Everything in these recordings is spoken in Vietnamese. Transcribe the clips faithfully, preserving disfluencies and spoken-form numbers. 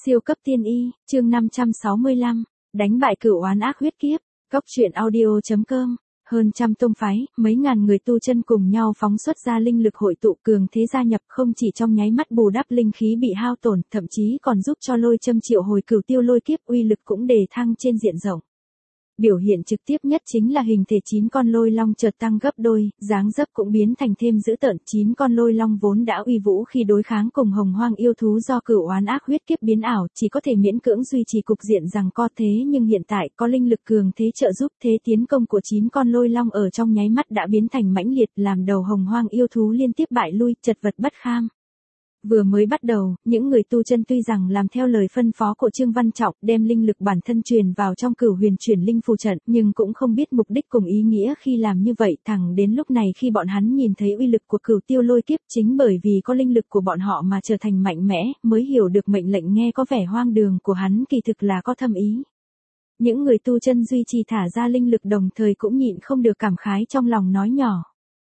Siêu cấp tiên y, chương năm trăm sáu mươi lăm, đánh bại cửu oán ác huyết kiếp, cốc truyện audio.com. Hơn trăm tông phái, mấy ngàn người tu chân cùng nhau phóng xuất ra linh lực hội tụ cường thế gia nhập, không chỉ trong nháy mắt bù đắp linh khí bị hao tổn, thậm chí còn giúp cho lôi châm triệu hồi cửu tiêu lôi kiếp, uy lực cũng đề thăng trên diện rộng. Biểu hiện trực tiếp nhất chính là hình thể chín con lôi long chợt tăng gấp đôi, dáng dấp cũng biến thành thêm dữ tợn. Chín con lôi long vốn đã uy vũ khi đối kháng cùng hồng hoang yêu thú do cửu oán ác huyết kiếp biến ảo, chỉ có thể miễn cưỡng duy trì cục diện rằng co, thế nhưng hiện tại có linh lực cường thế trợ giúp, thế tiến công của chín con lôi long ở trong nháy mắt đã biến thành mãnh liệt, làm đầu hồng hoang yêu thú liên tiếp bại lui, chật vật bất kham. Vừa mới bắt đầu, những người tu chân tuy rằng làm theo lời phân phó của Trương Văn Trọng, đem linh lực bản thân truyền vào trong cửu huyền chuyển linh phù trận, nhưng cũng không biết mục đích cùng ý nghĩa khi làm như vậy, thẳng đến lúc này khi bọn hắn nhìn thấy uy lực của cửu tiêu lôi kiếp, chính bởi vì có linh lực của bọn họ mà trở thành mạnh mẽ, mới hiểu được mệnh lệnh nghe có vẻ hoang đường của hắn kỳ thực là có thâm ý. Những người tu chân duy trì thả ra linh lực đồng thời cũng nhịn không được cảm khái trong lòng nói nhỏ.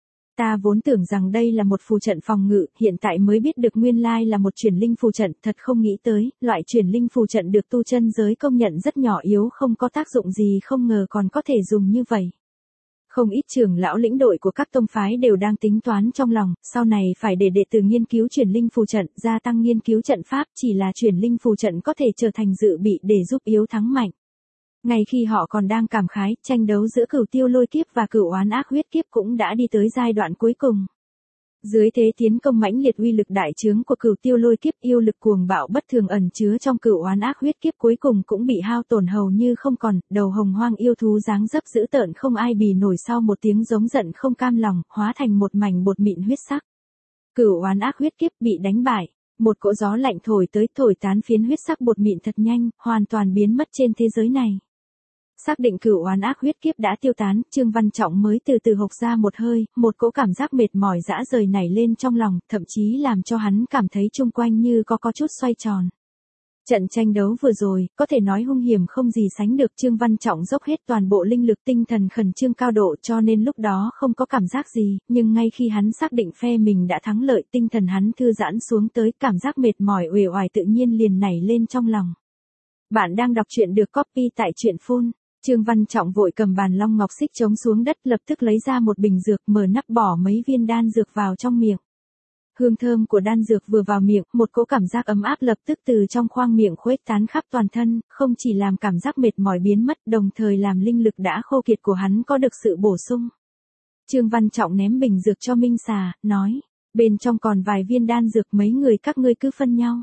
Ta vốn tưởng rằng đây là một phù trận phòng ngự, hiện tại mới biết được nguyên lai là một chuyển linh phù trận, thật không nghĩ tới, loại chuyển linh phù trận được tu chân giới công nhận rất nhỏ yếu, không có tác dụng gì, không ngờ còn có thể dùng như vậy. Không ít trưởng lão lĩnh đội của các tông phái đều đang tính toán trong lòng, sau này phải để đệ tử nghiên cứu chuyển linh phù trận, gia tăng nghiên cứu trận pháp, chỉ là chuyển linh phù trận có thể trở thành dự bị để giúp yếu thắng mạnh. Ngay khi họ còn đang cảm khái, tranh đấu giữa cửu tiêu lôi kiếp và cửu oán ác huyết kiếp cũng đã đi tới giai đoạn cuối cùng. Dưới thế tiến công mãnh liệt uy lực đại trướng của cửu tiêu lôi kiếp, yêu lực cuồng bạo bất thường ẩn chứa trong cửu oán ác huyết kiếp cuối cùng cũng bị hao tổn hầu như không còn, đầu hồng hoang yêu thú dáng dấp dữ tợn không ai bì nổi sau một tiếng giống giận không cam lòng, hóa thành một mảnh bột mịn huyết sắc. Cửu oán ác huyết kiếp bị đánh bại. Một cỗ gió lạnh thổi tới, thổi tán phiến huyết sắc bột mịn thật nhanh, hoàn toàn biến mất trên thế giới này. Xác định cửu oán ác huyết kiếp đã tiêu tán, Trương Văn Trọng mới từ từ hộc ra một hơi, một cỗ cảm giác mệt mỏi dã rời nảy lên trong lòng, thậm chí làm cho hắn cảm thấy chung quanh như có có chút xoay tròn. Trận tranh đấu vừa rồi, có thể nói hung hiểm không gì sánh được, Trương Văn Trọng dốc hết toàn bộ linh lực tinh thần khẩn trương cao độ cho nên lúc đó không có cảm giác gì, nhưng ngay khi hắn xác định phe mình đã thắng lợi, tinh thần hắn thư giãn xuống tới, cảm giác mệt mỏi uể oải tự nhiên liền nảy lên trong lòng. Bạn đang đọc truyện được copy tại truyện phun. Trương Văn Trọng vội cầm bàn long ngọc xích chống xuống đất, lập tức lấy ra một bình dược, mở nắp bỏ mấy viên đan dược vào trong miệng. Hương thơm của đan dược vừa vào miệng, một cỗ cảm giác ấm áp lập tức từ trong khoang miệng khuếch tán khắp toàn thân, không chỉ làm cảm giác mệt mỏi biến mất, đồng thời làm linh lực đã khô kiệt của hắn có được sự bổ sung. Trương Văn Trọng ném bình dược cho Minh Xà, nói, bên trong còn vài viên đan dược, mấy người các ngươi cứ phân nhau.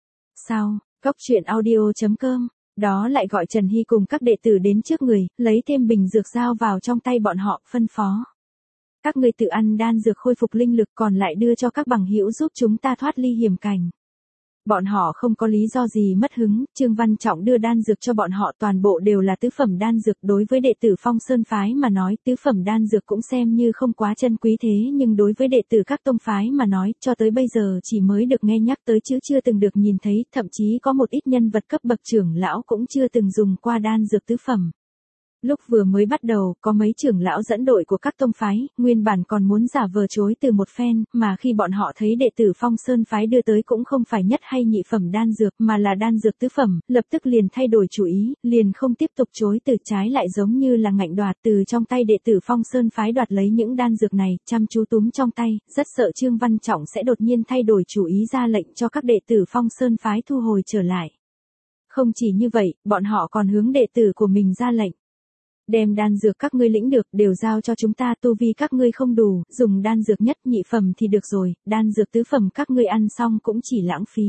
Sao, cốc truyện audio.com. Đó lại gọi Trần Hy cùng các đệ tử đến trước người, lấy thêm bình dược giao vào trong tay bọn họ, phân phó. Các ngươi tự ăn đan dược khôi phục linh lực, còn lại đưa cho các bằng hữu giúp chúng ta thoát ly hiểm cảnh. Bọn họ không có lý do gì mất hứng, Trương Văn Trọng đưa đan dược cho bọn họ, toàn bộ đều là tứ phẩm đan dược, đối với đệ tử Phong Sơn phái mà nói, tứ phẩm đan dược cũng xem như không quá chân quý, thế nhưng đối với đệ tử các tông phái mà nói, cho tới bây giờ chỉ mới được nghe nhắc tới chứ chưa từng được nhìn thấy, thậm chí có một ít nhân vật cấp bậc trưởng lão cũng chưa từng dùng qua đan dược tứ phẩm. Lúc vừa mới bắt đầu, có mấy trưởng lão dẫn đội của các tông phái, nguyên bản còn muốn giả vờ chối từ một phen, mà khi bọn họ thấy đệ tử Phong Sơn phái đưa tới cũng không phải nhất hay nhị phẩm đan dược, mà là đan dược tứ phẩm, lập tức liền thay đổi chủ ý, liền không tiếp tục chối từ, trái lại giống như là ngạnh đoạt từ trong tay đệ tử Phong Sơn phái đoạt lấy những đan dược này, chăm chú túm trong tay, rất sợ Trương Văn Trọng sẽ đột nhiên thay đổi chủ ý ra lệnh cho các đệ tử Phong Sơn phái thu hồi trở lại. Không chỉ như vậy, bọn họ còn hướng đệ tử của mình ra lệnh. Đem đan dược các ngươi lĩnh được đều giao cho chúng ta, tu vi các ngươi không đủ, dùng đan dược nhất nhị phẩm thì được rồi, đan dược tứ phẩm các ngươi ăn xong cũng chỉ lãng phí.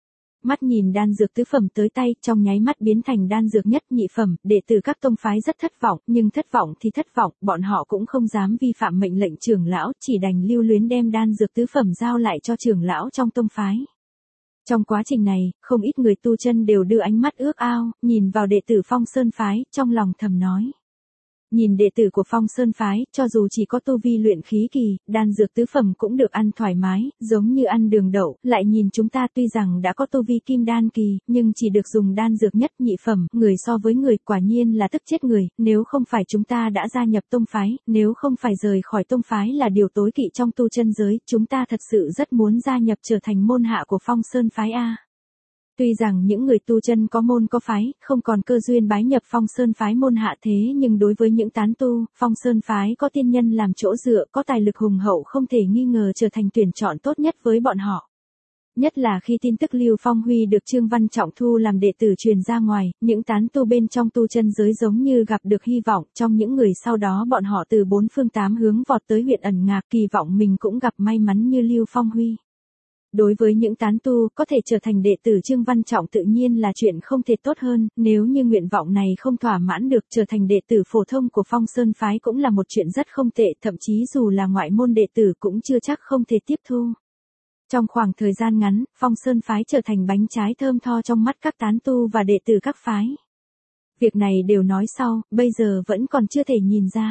Mắt nhìn đan dược tứ phẩm tới tay, trong nháy mắt biến thành đan dược nhất nhị phẩm, đệ tử các tông phái rất thất vọng, nhưng thất vọng thì thất vọng, bọn họ cũng không dám vi phạm mệnh lệnh trưởng lão, chỉ đành lưu luyến đem đan dược tứ phẩm giao lại cho trưởng lão trong tông phái. Trong quá trình này, không ít người tu chân đều đưa ánh mắt ước ao, nhìn vào đệ tử Phong Sơn phái, trong lòng thầm nói. Nhìn đệ tử của Phong Sơn phái, cho dù chỉ có tu vi luyện khí kỳ, đan dược tứ phẩm cũng được ăn thoải mái, giống như ăn đường đậu, lại nhìn chúng ta tuy rằng đã có tu vi kim đan kỳ, nhưng chỉ được dùng đan dược nhất nhị phẩm, người so với người, quả nhiên là tức chết người, nếu không phải chúng ta đã gia nhập tông phái, nếu không phải rời khỏi tông phái là điều tối kỵ trong tu chân giới, chúng ta thật sự rất muốn gia nhập trở thành môn hạ của Phong Sơn phái a. Tuy rằng những người tu chân có môn có phái, không còn cơ duyên bái nhập Phong Sơn phái môn hạ thế nhưng đối với những tán tu, Phong Sơn phái có tiên nhân làm chỗ dựa, có tài lực hùng hậu không thể nghi ngờ trở thành tuyển chọn tốt nhất với bọn họ. Nhất là khi tin tức Lưu Phong Huy được Trương Văn Trọng thu làm đệ tử truyền ra ngoài, những tán tu bên trong tu chân giới giống như gặp được hy vọng, trong những người sau đó bọn họ từ bốn phương tám hướng vọt tới huyện ẩn ngạc kỳ vọng mình cũng gặp may mắn như Lưu Phong Huy. Đối với những tán tu, có thể trở thành đệ tử Trương Văn Trọng tự nhiên là chuyện không thể tốt hơn, nếu như nguyện vọng này không thỏa mãn được trở thành đệ tử phổ thông của Phong Sơn phái cũng là một chuyện rất không tệ, thậm chí dù là ngoại môn đệ tử cũng chưa chắc không thể tiếp thu. Trong khoảng thời gian ngắn, Phong Sơn phái trở thành bánh trái thơm tho trong mắt các tán tu và đệ tử các phái. Việc này đều nói sau, bây giờ vẫn còn chưa thể nhìn ra.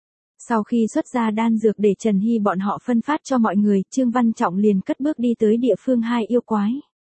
Sau khi xuất ra đan dược để Trần Hy bọn họ phân phát cho mọi người, Trương Văn Trọng liền cất bước đi tới địa phương hai yêu quái.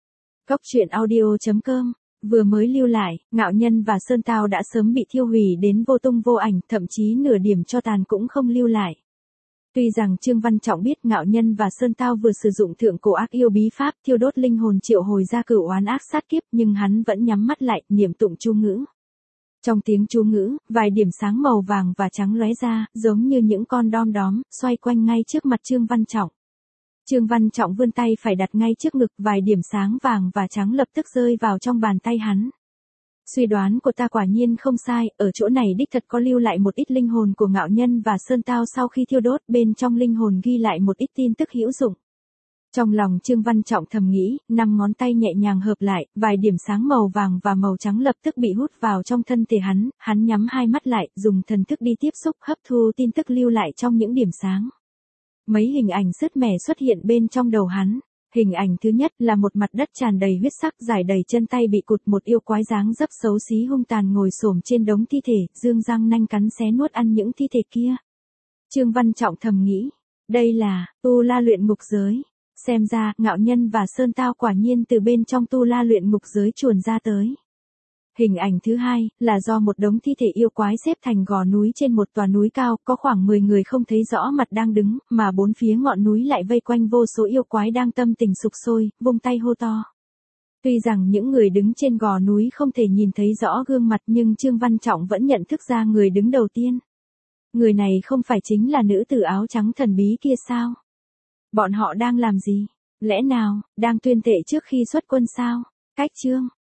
Cốc truyện audio chấm com vừa mới lưu lại, Ngạo Nhân và Sơn Tao đã sớm bị thiêu hủy đến vô tung vô ảnh, thậm chí nửa điểm cho tàn cũng không lưu lại. Tuy rằng Trương Văn Trọng biết Ngạo Nhân và Sơn Tao vừa sử dụng thượng cổ ác yêu bí pháp thiêu đốt linh hồn triệu hồi ra cửu oán ác sát kiếp, nhưng hắn vẫn nhắm mắt lại, niệm tụng chú ngữ. Trong tiếng chú ngữ, vài điểm sáng màu vàng và trắng lóe ra, giống như những con đom đóm, xoay quanh ngay trước mặt Trương Văn Trọng. Trương Văn Trọng vươn tay phải đặt ngay trước ngực, vài điểm sáng vàng và trắng lập tức rơi vào trong bàn tay hắn. Suy đoán của ta quả nhiên không sai, ở chỗ này đích thật có lưu lại một ít linh hồn của Ngạo Nhân và Sơn Tao sau khi thiêu đốt, bên trong linh hồn ghi lại một ít tin tức hữu dụng. Trong lòng Trương Văn Trọng thầm nghĩ, năm ngón tay nhẹ nhàng hợp lại, vài điểm sáng màu vàng và màu trắng lập tức bị hút vào trong thân thể hắn, hắn nhắm hai mắt lại, dùng thần thức đi tiếp xúc hấp thu tin tức lưu lại trong những điểm sáng. Mấy hình ảnh sứt mẻ xuất hiện bên trong đầu hắn. Hình ảnh thứ nhất là một mặt đất tràn đầy huyết sắc, dài đầy chân tay bị cụt, một yêu quái dáng dấp xấu xí hung tàn ngồi xổm trên đống thi thể, dương răng nanh cắn xé nuốt ăn những thi thể kia. Trương Văn Trọng thầm nghĩ, đây là Tu La luyện ngục giới. Xem ra, Ngạo Nhân và Sơn Tao quả nhiên từ bên trong Tu La luyện ngục giới chuồn ra tới. Hình ảnh thứ hai, là do một đống thi thể yêu quái xếp thành gò núi trên một tòa núi cao, có khoảng mười người không thấy rõ mặt đang đứng, mà bốn phía ngọn núi lại vây quanh vô số yêu quái đang tâm tình sục sôi, vung tay hô to. Tuy rằng những người đứng trên gò núi không thể nhìn thấy rõ gương mặt nhưng Trương Văn Trọng vẫn nhận thức ra người đứng đầu tiên. Người này không phải chính là nữ tử áo trắng thần bí kia sao? Bọn họ đang làm gì? Lẽ nào, đang tuyên thệ trước khi xuất quân sao? Cách chương